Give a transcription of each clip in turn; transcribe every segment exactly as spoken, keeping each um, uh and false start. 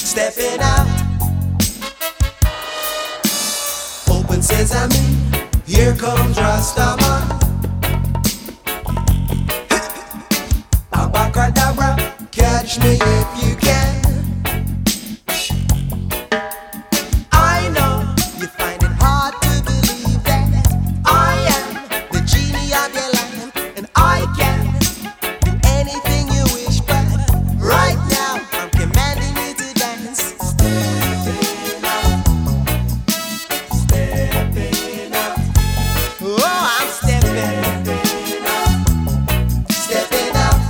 stepping out. Open sesame, here comes Rastaman. Abacadabra, catch me if you can. I know you find it hard to believe that I am the genie of your lamp, and I can do anything you wish, but right now I'm commanding you to dance. Stepping out, stepping out. Oh, I'm stepping, stepping out.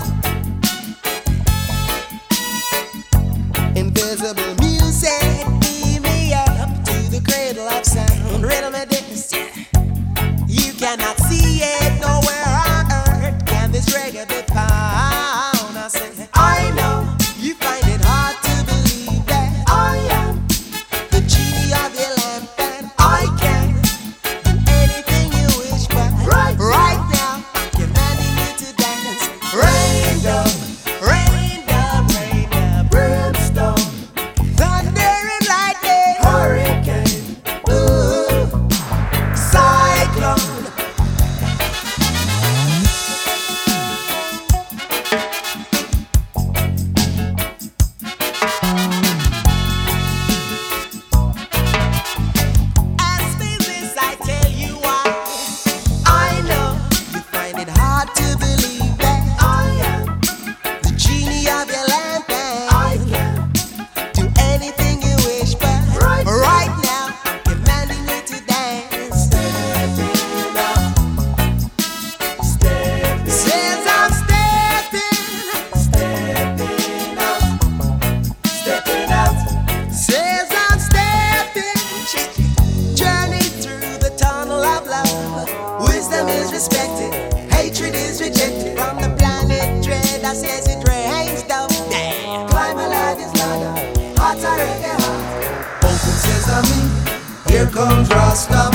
Invisible music, beam me up to the cradle of sound. Rhythm and dance, yeah. You cannot see it nowhere on earth. Can this reggae be found? I say, I know you find it hard to believe that I am the genie of your lamp, and I can do anything you wish, but right, right now I'm commanding you to dance. Rain down, rain down, rain down, brimstone, thunder and lightning, hurricane, ooh, cyclone. Ask me this, I tell you why. I know you find it hard to believe that I am the genie of your lamp, and I can do anything you wish, but right, right now I'm commanding you to dance. Stepping out, stepping. Says I'm stepping, stepping out, stepping out. Says I'm stepping. Journey through the tunnel of love. Wisdom is respected, hatred is rejected. From the planet dread, I says it rains down. Yeah. Climb a ladder's ladder, heart a reggae heart. Open sesame, here comes Rasta.